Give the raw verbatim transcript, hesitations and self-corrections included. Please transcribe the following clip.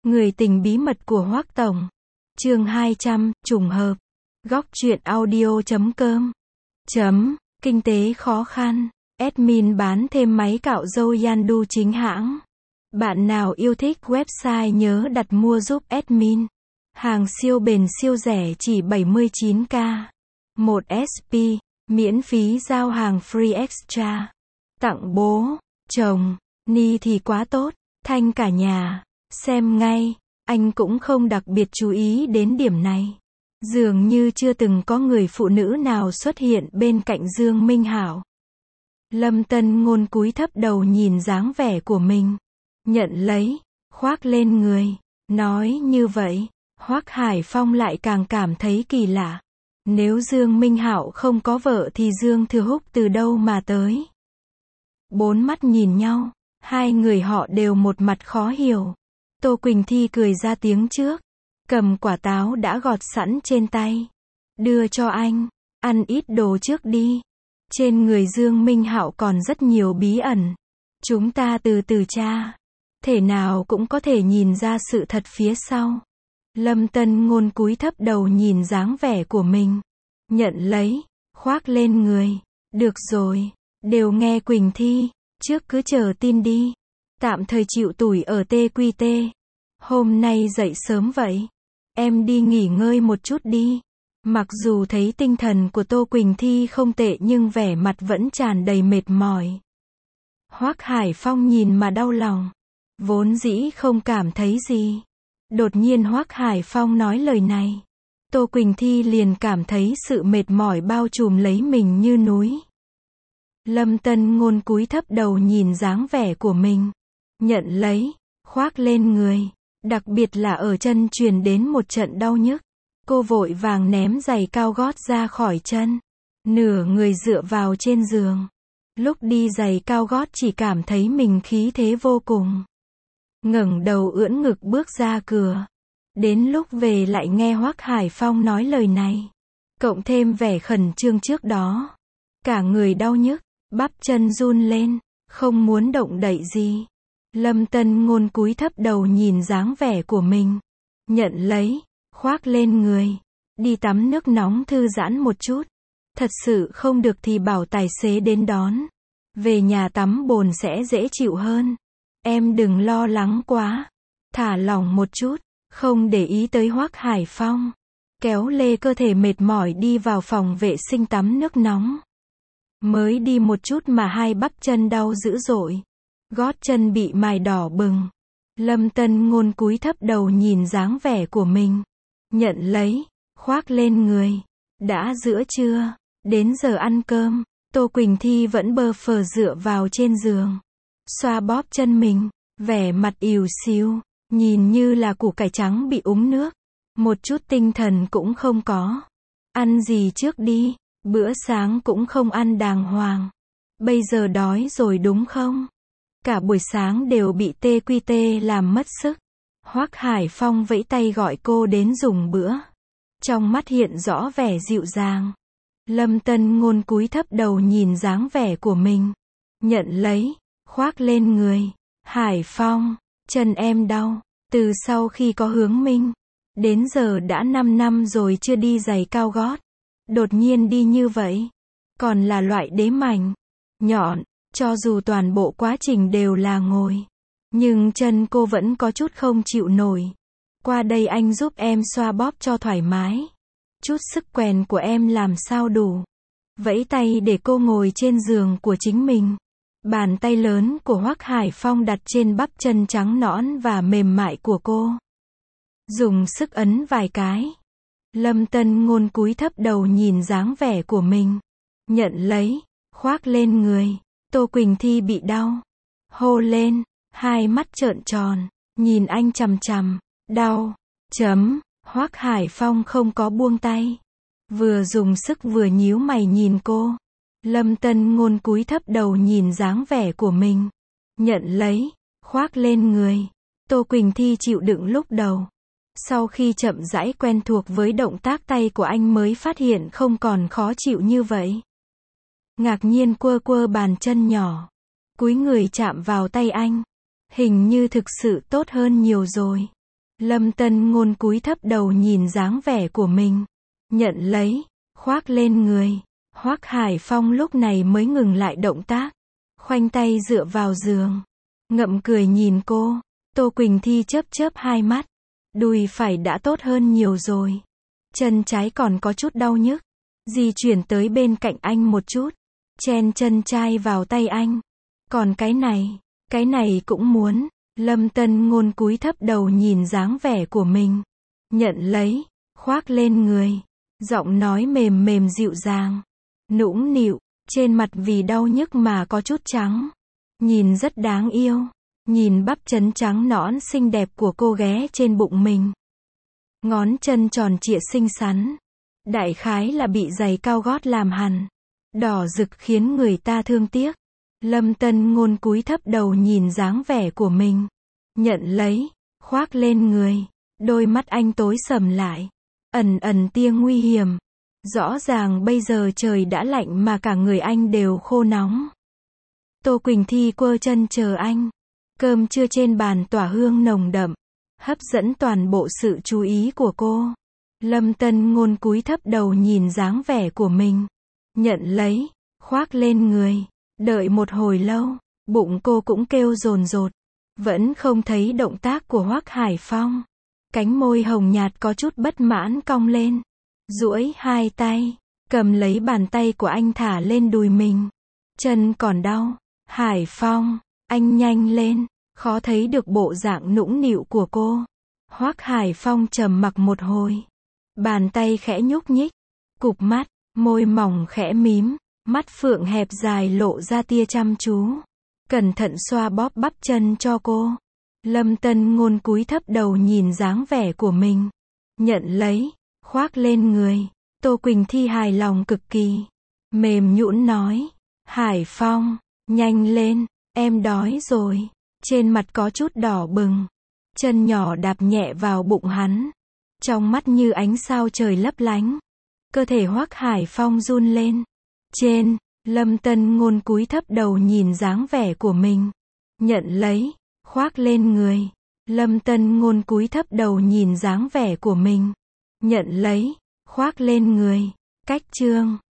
Người tình bí mật của Hoắc Tổng. Chương hai trăm, trùng hợp. Góc truyện audio chấm com. Chấm, kinh tế khó khăn. Admin bán thêm máy cạo râu Yandu chính hãng. Bạn nào yêu thích website nhớ đặt mua giúp admin. Hàng siêu bền siêu rẻ chỉ bảy mươi chín k. một ét pê, miễn phí giao hàng free extra. Tặng bố, chồng, Ni thì quá tốt, Thanh cả nhà. Xem ngay, anh cũng không đặc biệt chú ý đến điểm này. Dường như chưa từng có người phụ nữ nào xuất hiện bên cạnh Dương Minh Hảo. Lâm Tân Ngôn cúi thấp đầu nhìn dáng vẻ của mình. Nhận lấy, khoác lên người. Nói như vậy, Hoắc Hải Phong lại càng cảm thấy kỳ lạ. Nếu Dương Minh Hạo không có vợ thì Dương Thừa Húc từ đâu mà tới? Bốn mắt nhìn nhau, hai người họ đều một mặt khó hiểu. Tô Quỳnh Thi cười ra tiếng trước, cầm quả táo đã gọt sẵn trên tay. Đưa cho anh, ăn ít đồ trước đi. Trên người Dương Minh Hạo còn rất nhiều bí ẩn. Chúng ta từ từ tra. Thể nào cũng có thể nhìn ra sự thật phía sau. Lâm Tân Ngôn cúi thấp đầu nhìn dáng vẻ của mình. Nhận lấy, khoác lên người. Được rồi, đều nghe Quỳnh Thi, trước cứ chờ tin đi. Tạm thời chịu tủi ở tê quy tê. Hôm nay dậy sớm vậy. Em đi nghỉ ngơi một chút đi. Mặc dù thấy tinh thần của Tô Quỳnh Thi không tệ nhưng vẻ mặt vẫn tràn đầy mệt mỏi. Hoắc Hải Phong nhìn mà đau lòng. Vốn dĩ không cảm thấy gì. Đột nhiên Hoắc Hải Phong nói lời này. Tô Quỳnh Thi liền cảm thấy sự mệt mỏi bao trùm lấy mình như núi. Lâm Tân Ngôn cúi thấp đầu nhìn dáng vẻ của mình. Nhận lấy, khoác lên người. Đặc biệt là ở chân truyền đến một trận đau nhức. Cô vội vàng ném giày cao gót ra khỏi chân. Nửa người dựa vào trên giường. Lúc đi giày cao gót chỉ cảm thấy mình khí thế vô cùng. Ngẩng đầu ưỡn ngực bước ra cửa. Đến lúc về lại nghe Hoắc Hải Phong nói lời này. Cộng thêm vẻ khẩn trương trước đó. Cả người đau nhức, bắp chân run lên, không muốn động đậy gì. Lâm Tân Ngôn cúi thấp đầu nhìn dáng vẻ của mình. Nhận lấy, khoác lên người. Đi tắm nước nóng thư giãn một chút. Thật sự không được thì bảo tài xế đến đón. Về nhà tắm bồn sẽ dễ chịu hơn. Em đừng lo lắng quá. Thả lỏng một chút. Không để ý tới Hoắc Hải Phong. Kéo lê cơ thể mệt mỏi đi vào phòng vệ sinh tắm nước nóng. Mới đi một chút mà hai bắp chân đau dữ dội. Gót chân bị mài đỏ bừng. Lâm Tân Ngôn cúi thấp đầu nhìn dáng vẻ của mình. Nhận lấy, khoác lên người. Đã giữa trưa, đến giờ ăn cơm. Tô Quỳnh Thi vẫn bơ phờ dựa vào trên giường. Xoa bóp chân mình, vẻ mặt ỉu xìu, nhìn như là củ cải trắng bị úng nước. Một chút tinh thần cũng không có. Ăn gì trước đi, bữa sáng cũng không ăn đàng hoàng. Bây giờ đói rồi đúng không? Cả buổi sáng đều bị tê quy tê làm mất sức. Hoắc Hải Phong vẫy tay gọi cô đến dùng bữa. Trong mắt hiện rõ vẻ dịu dàng. Lâm Tân Ngôn cúi thấp đầu nhìn dáng vẻ của mình. Nhận lấy, khoác lên người. Hải Phong, chân em đau. Từ sau khi có Hướng Minh, đến giờ đã năm năm rồi chưa đi giày cao gót. Đột nhiên đi như vậy. Còn là loại đế mảnh. Nhọn. Cho dù toàn bộ quá trình đều là ngồi. Nhưng chân cô vẫn có chút không chịu nổi. Qua đây anh giúp em xoa bóp cho thoải mái. Chút sức quèn của em làm sao đủ. Vẫy tay để cô ngồi trên giường của chính mình. Bàn tay lớn của Hoắc Hải Phong đặt trên bắp chân trắng nõn và mềm mại của cô. Dùng sức ấn vài cái. Lâm Tân Ngôn cúi thấp đầu nhìn dáng vẻ của mình. Nhận lấy, khoác lên người. Tô Quỳnh Thi bị đau. Hô lên, hai mắt trợn tròn, nhìn anh chằm chằm. Đau. Chấm. Hoắc Hải Phong không có buông tay. Vừa dùng sức vừa nhíu mày nhìn cô. Lâm Tân Ngôn cúi thấp đầu nhìn dáng vẻ của mình. Nhận lấy, khoác lên người. Tô Quỳnh Thi chịu đựng lúc đầu. Sau khi chậm rãi quen thuộc với động tác tay của anh mới phát hiện không còn khó chịu như vậy. Ngạc nhiên quơ quơ bàn chân nhỏ. Cúi người chạm vào tay anh. Hình như thực sự tốt hơn nhiều rồi. Lâm Tân Ngôn cúi thấp đầu nhìn dáng vẻ của mình. Nhận lấy, khoác lên người. Hoắc Hải Phong lúc này mới ngừng lại động tác. Khoanh tay dựa vào giường. Ngậm cười nhìn cô. Tô Quỳnh Thi chớp chớp hai mắt. Đùi phải đã tốt hơn nhiều rồi. Chân trái còn có chút đau nhức. Di chuyển tới bên cạnh anh một chút. Chen chân trai vào tay anh. Còn cái này, cái này cũng muốn. Lâm Tân Ngôn cúi thấp đầu nhìn dáng vẻ của mình. Nhận lấy, khoác lên người. Giọng nói mềm mềm dịu dàng. Nũng nịu, trên mặt vì đau nhức mà có chút trắng. Nhìn rất đáng yêu. Nhìn bắp chân trắng nõn xinh đẹp của cô ghé trên bụng mình. Ngón chân tròn trịa xinh xắn. Đại khái là bị giày cao gót làm hằn. Đỏ rực khiến người ta thương tiếc. Lâm Tân Ngôn cúi thấp đầu nhìn dáng vẻ của mình. Nhận lấy, khoác lên người. Đôi mắt anh tối sầm lại. Ẩn ẩn tia nguy hiểm. Rõ ràng bây giờ trời đã lạnh mà cả người anh đều khô nóng. Tô Quỳnh Thi quơ chân chờ anh. Cơm trưa trên bàn tỏa hương nồng đậm. Hấp dẫn toàn bộ sự chú ý của cô. Lâm Tân Ngôn cúi thấp đầu nhìn dáng vẻ của mình. Nhận lấy, khoác lên người. Đợi một hồi lâu, bụng cô cũng kêu dồn dột. Vẫn không thấy động tác của Hoắc Hải Phong. Cánh môi hồng nhạt có chút bất mãn cong lên. Duỗi hai tay, cầm lấy bàn tay của anh thả lên đùi mình. Chân còn đau. Hải Phong, anh nhanh lên. Khó thấy được bộ dạng nũng nịu của cô. Hoắc Hải Phong trầm mặc một hồi. Bàn tay khẽ nhúc nhích. Cụp mắt, môi mỏng khẽ mím. Mắt phượng hẹp dài lộ ra tia chăm chú. Cẩn thận xoa bóp bắp chân cho cô. Lâm Tân Ngôn cúi thấp đầu nhìn dáng vẻ của mình. Nhận lấy, khoác lên người. Tô Quỳnh Thi hài lòng cực kỳ. Mềm nhũn nói. Hải Phong, nhanh lên, em đói rồi. Trên mặt có chút đỏ bừng. Chân nhỏ đạp nhẹ vào bụng hắn. Trong mắt như ánh sao trời lấp lánh. Cơ thể Hoắc Hải Phong run lên. Trên, Lâm Tân Ngôn cúi thấp đầu nhìn dáng vẻ của mình. Nhận lấy, khoác lên người. Lâm Tân Ngôn cúi thấp đầu nhìn dáng vẻ của mình. Nhận lấy, khoác lên người. Cách chương